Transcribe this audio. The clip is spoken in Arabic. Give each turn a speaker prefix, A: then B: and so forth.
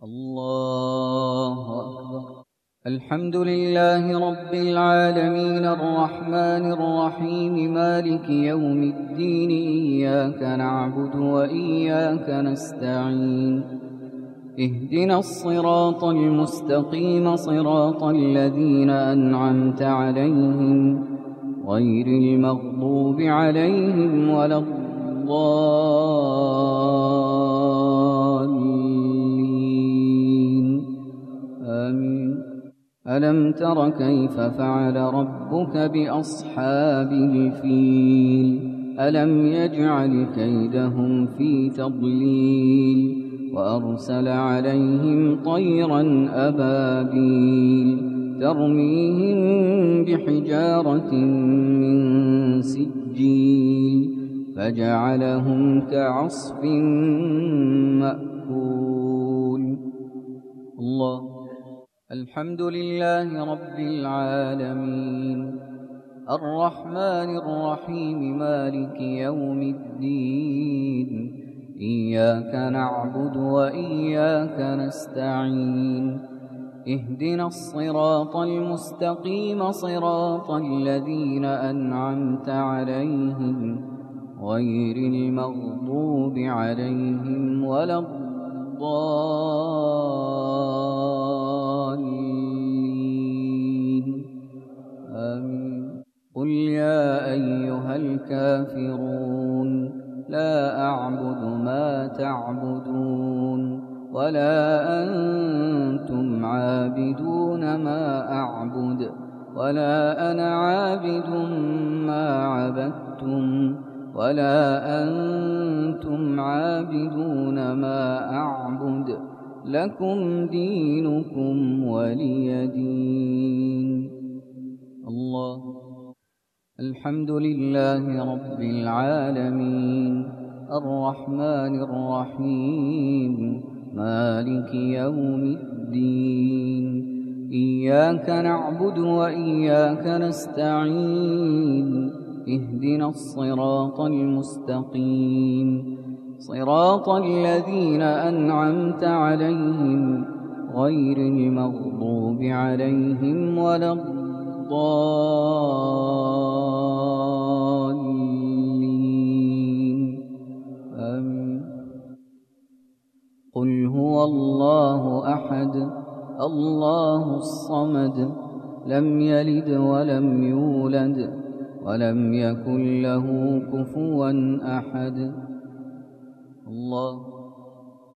A: الله أكبر. الحمد لله رب العالمين الرحمن الرحيم مالك يوم الدين إياك نعبد وإياك نستعين اهدنا الصراط المستقيم صراط الذين أنعمت عليهم غير المغضوب عليهم ولا الضالين آمين. ألم تر كيف فعل ربك بأصحاب الفيل ألم يجعل كيدهم في تضليل وأرسل عليهم طيرا أبابيل ترميهم بحجارة من سجيل فجعلهم كعصف مأكول. الله. الحمد لله رب العالمين الرحمن الرحيم مالك يوم الدين إياك نعبد وإياك نستعين اهدنا الصراط المستقيم صراط الذين أنعمت عليهم غير المغضوب عليهم ولا الضالين آمين. قل يا أيها الكافرون لا أعبد ما تعبدون ولا أنتم عابدون ما أعبد ولا أنا عابد ما عبدتم ولا أنتم عابدون ما أعبد لكم دينكم ولي دين. الله. الحمد لله رب العالمين الرحمن الرحيم مالك يوم الدين إياك نعبد وإياك نستعين اهدنا الصراط المستقيم صراط الذين أنعمت عليهم غير المغضوب عليهم ولا الضالين آمين. قل هو الله أحد الله الصمد لم يلد ولم يولد ولم يكن له كفوا أحد. الله.